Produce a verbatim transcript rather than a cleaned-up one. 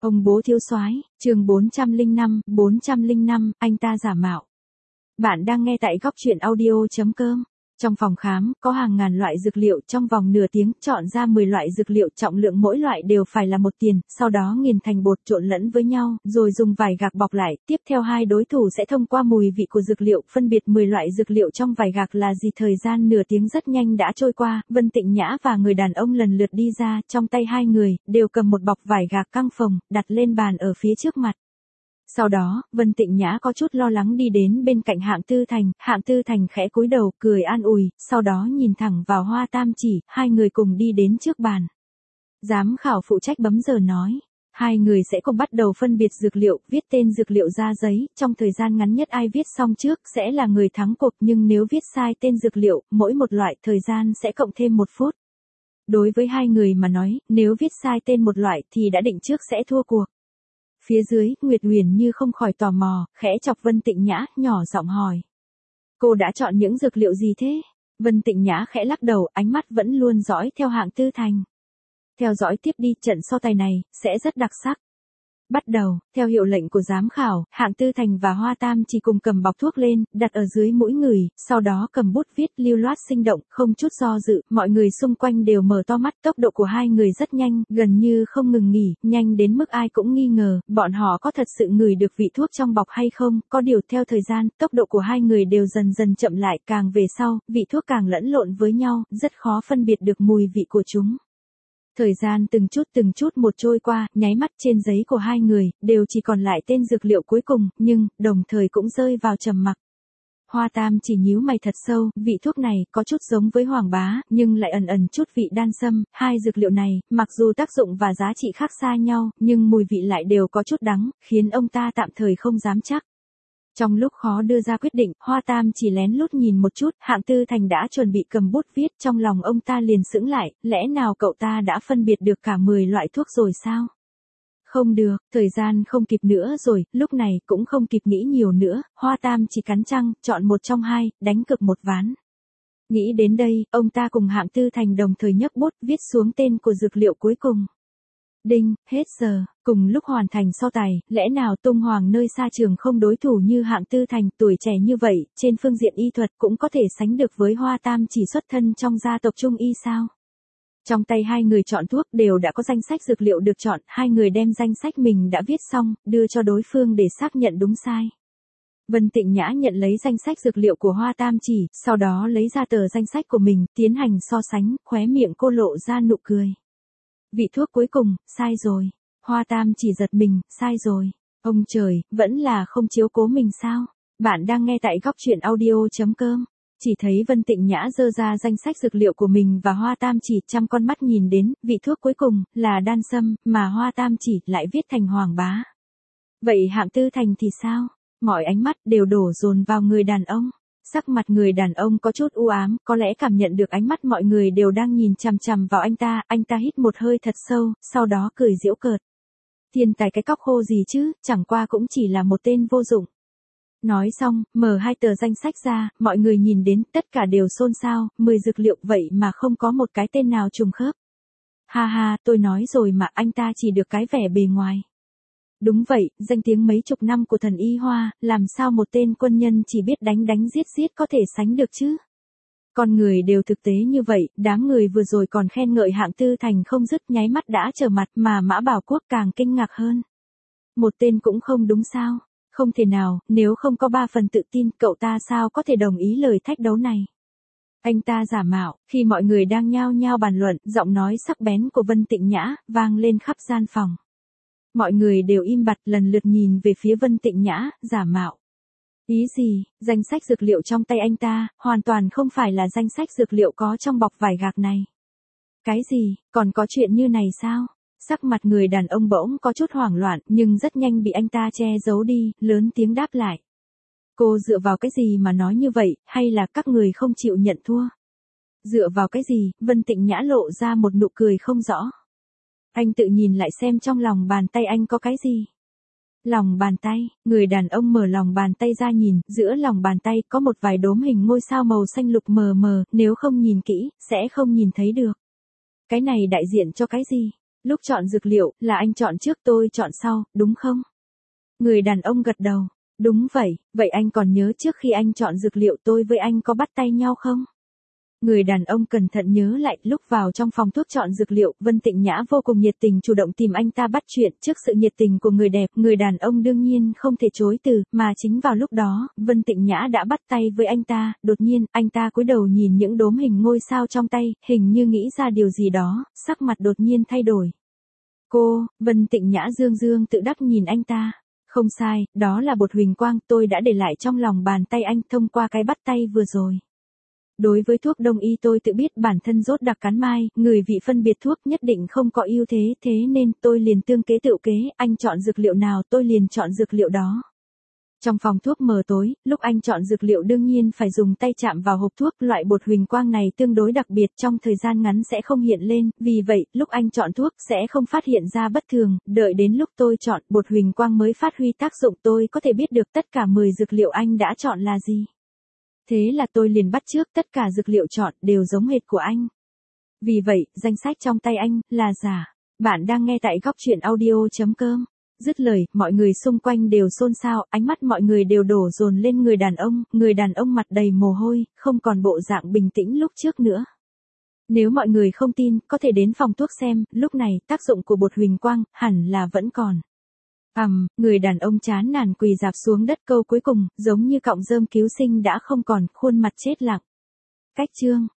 Ông bố thiếu soái, chương bốn trăm lẻ năm, bốn trăm lẻ năm, anh ta giả mạo. Bạn đang nghe tại góc truyện audio chấm com. Trong phòng khám, có hàng ngàn loại dược liệu, trong vòng nửa tiếng, chọn ra mười loại dược liệu, trọng lượng mỗi loại đều phải là một tiền, sau đó nghiền thành bột trộn lẫn với nhau, rồi dùng vải gạc bọc lại, tiếp theo hai đối thủ sẽ thông qua mùi vị của dược liệu, phân biệt mười loại dược liệu trong vải gạc là gì. Thời gian nửa tiếng rất nhanh đã trôi qua, Vân Tịnh Nhã và người đàn ông lần lượt đi ra, trong tay hai người, đều cầm một bọc vải gạc căng phồng, đặt lên bàn ở phía trước mặt. Sau đó, Vân Tịnh Nhã có chút lo lắng đi đến bên cạnh Hạng Tư Thành, Hạng Tư Thành khẽ cúi đầu, cười an ủi, sau đó nhìn thẳng vào Hoa Tam Chỉ, hai người cùng đi đến trước bàn. Giám khảo phụ trách bấm giờ nói, hai người sẽ cùng bắt đầu phân biệt dược liệu, viết tên dược liệu ra giấy, trong thời gian ngắn nhất ai viết xong trước sẽ là người thắng cuộc, nhưng nếu viết sai tên dược liệu, mỗi một loại thời gian sẽ cộng thêm một phút. Đối với hai người mà nói, nếu viết sai tên một loại thì đã định trước sẽ thua cuộc. Phía dưới, Nguyệt Huyền như không khỏi tò mò, khẽ chọc Vân Tịnh Nhã, nhỏ giọng hỏi. Cô đã chọn những dược liệu gì thế? Vân Tịnh Nhã khẽ lắc đầu, ánh mắt vẫn luôn dõi theo Hạng Tư Thành. Theo dõi tiếp đi, trận so tài này, sẽ rất đặc sắc. Bắt đầu, theo hiệu lệnh của giám khảo, Hạng Tư Thành và Hoa Tam chỉ cùng cầm bọc thuốc lên, đặt ở dưới mũi người, sau đó cầm bút viết lưu loát sinh động, không chút do dự, mọi người xung quanh đều mở to mắt, tốc độ của hai người rất nhanh, gần như không ngừng nghỉ, nhanh đến mức ai cũng nghi ngờ, bọn họ có thật sự ngửi được vị thuốc trong bọc hay không, có điều theo thời gian, tốc độ của hai người đều dần dần chậm lại, càng về sau, vị thuốc càng lẫn lộn với nhau, rất khó phân biệt được mùi vị của chúng. Thời gian từng chút từng chút một trôi qua, nháy mắt trên giấy của hai người, đều chỉ còn lại tên dược liệu cuối cùng, nhưng, đồng thời cũng rơi vào trầm mặc. Hoa Tam chỉ nhíu mày thật sâu, vị thuốc này, có chút giống với Hoàng Bá, nhưng lại ẩn ẩn chút vị đan sâm, hai dược liệu này, mặc dù tác dụng và giá trị khác xa nhau, nhưng mùi vị lại đều có chút đắng, khiến ông ta tạm thời không dám chắc. Trong lúc khó đưa ra quyết định, Hoa Tam chỉ lén lút nhìn một chút, Hạng Tư Thành đã chuẩn bị cầm bút viết, trong lòng ông ta liền sững lại, lẽ nào cậu ta đã phân biệt được cả mười loại thuốc rồi sao? Không được, thời gian không kịp nữa rồi, lúc này cũng không kịp nghĩ nhiều nữa, Hoa Tam chỉ cắn răng, chọn một trong hai, đánh cược một ván. Nghĩ đến đây, ông ta cùng Hạng Tư Thành đồng thời nhấc bút, viết xuống tên của dược liệu cuối cùng. Đinh, hết giờ, cùng lúc hoàn thành so tài, lẽ nào tung hoàng nơi xa trường không đối thủ như Hạng Tư Thành, tuổi trẻ như vậy, trên phương diện y thuật cũng có thể sánh được với Hoa Tam chỉ xuất thân trong gia tộc Trung Y sao? Trong tay hai người chọn thuốc đều đã có danh sách dược liệu được chọn, hai người đem danh sách mình đã viết xong, đưa cho đối phương để xác nhận đúng sai. Vân Tịnh Nhã nhận lấy danh sách dược liệu của Hoa Tam chỉ, sau đó lấy ra tờ danh sách của mình, tiến hành so sánh, khóe miệng cô lộ ra nụ cười. Vị thuốc cuối cùng, sai rồi. Hoa Tam chỉ giật mình, sai rồi. Ông trời, vẫn là không chiếu cố mình sao? Bạn đang nghe tại góc truyện audio chấm com. Chỉ thấy Vân Tịnh Nhã giơ ra danh sách dược liệu của mình và Hoa Tam chỉ trăm con mắt nhìn đến, vị thuốc cuối cùng, là đan sâm, mà Hoa Tam chỉ lại viết thành Hoàng Bá. Vậy Hạng Tư Thành thì sao? Mọi ánh mắt đều đổ dồn vào người đàn ông. Sắc mặt người đàn ông có chút u ám, có lẽ cảm nhận được ánh mắt mọi người đều đang nhìn chằm chằm vào anh ta, anh ta hít một hơi thật sâu, sau đó cười giễu cợt. Thiên tài cái cóc khô gì chứ, chẳng qua cũng chỉ là một tên vô dụng. Nói xong, mở hai tờ danh sách ra, mọi người nhìn đến, tất cả đều xôn xao, mười dược liệu vậy mà không có một cái tên nào trùng khớp. Ha ha, tôi nói rồi mà, anh ta chỉ được cái vẻ bề ngoài. Đúng vậy, danh tiếng mấy chục năm của thần y Hoa, làm sao một tên quân nhân chỉ biết đánh đánh giết giết có thể sánh được chứ? Con người đều thực tế như vậy, đám người vừa rồi còn khen ngợi Hạng Tư Thành không dứt, nháy mắt đã trở mặt, mà Mã Bảo Quốc càng kinh ngạc hơn. Một tên cũng không đúng sao? Không thể nào, nếu không có ba phần tự tin, cậu ta sao có thể đồng ý lời thách đấu này? Anh ta giả mạo, khi mọi người đang nhao nhao bàn luận, giọng nói sắc bén của Vân Tịnh Nhã, vang lên khắp gian phòng. Mọi người đều im bặt, lần lượt nhìn về phía Vân Tịnh Nhã, giả mạo. Ý gì, danh sách dược liệu trong tay anh ta, hoàn toàn không phải là danh sách dược liệu có trong bọc vải gạc này. Cái gì, còn có chuyện như này sao? Sắc mặt người đàn ông bỗng có chút hoảng loạn, nhưng rất nhanh bị anh ta che giấu đi, lớn tiếng đáp lại. Cô dựa vào cái gì mà nói như vậy, hay là các người không chịu nhận thua? Dựa vào cái gì, Vân Tịnh Nhã lộ ra một nụ cười không rõ. Anh tự nhìn lại xem trong lòng bàn tay anh có cái gì. Lòng bàn tay, người đàn ông mở lòng bàn tay ra nhìn, giữa lòng bàn tay có một vài đốm hình ngôi sao màu xanh lục mờ mờ, nếu không nhìn kỹ, sẽ không nhìn thấy được. Cái này đại diện cho cái gì? Lúc chọn dược liệu, là anh chọn trước tôi chọn sau, đúng không? Người đàn ông gật đầu. Đúng vậy, vậy anh còn nhớ trước khi anh chọn dược liệu tôi với anh có bắt tay nhau không? Người đàn ông cẩn thận nhớ lại, lúc vào trong phòng thuốc chọn dược liệu, Vân Tịnh Nhã vô cùng nhiệt tình chủ động tìm anh ta bắt chuyện. Trước sự nhiệt tình của người đẹp, người đàn ông đương nhiên không thể chối từ, mà chính vào lúc đó, Vân Tịnh Nhã đã bắt tay với anh ta. Đột nhiên, anh ta cúi đầu nhìn những đốm hình ngôi sao trong tay, hình như nghĩ ra điều gì đó, sắc mặt đột nhiên thay đổi. Cô, Vân Tịnh Nhã dương dương tự đắc nhìn anh ta. Không sai, đó là bột huỳnh quang tôi đã để lại trong lòng bàn tay anh thông qua cái bắt tay vừa rồi. Đối với thuốc đông y tôi tự biết bản thân rốt đặc cắn mai, người vị phân biệt thuốc nhất định không có ưu thế, thế nên tôi liền tương kế tựu kế, anh chọn dược liệu nào tôi liền chọn dược liệu đó. Trong phòng thuốc mờ tối, lúc anh chọn dược liệu đương nhiên phải dùng tay chạm vào hộp thuốc, loại bột huỳnh quang này tương đối đặc biệt trong thời gian ngắn sẽ không hiện lên, vì vậy, lúc anh chọn thuốc sẽ không phát hiện ra bất thường, đợi đến lúc tôi chọn bột huỳnh quang mới phát huy tác dụng tôi có thể biết được tất cả mười dược liệu anh đã chọn là gì. Thế là tôi liền bắt chước tất cả dược liệu chọn đều giống hệt của anh. Vì vậy, danh sách trong tay anh là giả. Bạn đang nghe tại góc truyện audio chấm com. Dứt lời, mọi người xung quanh đều xôn xao, ánh mắt mọi người đều đổ dồn lên người đàn ông, người đàn ông mặt đầy mồ hôi, không còn bộ dạng bình tĩnh lúc trước nữa. Nếu mọi người không tin, có thể đến phòng thuốc xem, lúc này, tác dụng của bột huỳnh quang, hẳn là vẫn còn. Ầm, um, người đàn ông chán nản quỳ rạp xuống đất câu cuối cùng, giống như cọng rơm cứu sinh đã không còn, khuôn mặt chết lặng. Cách chương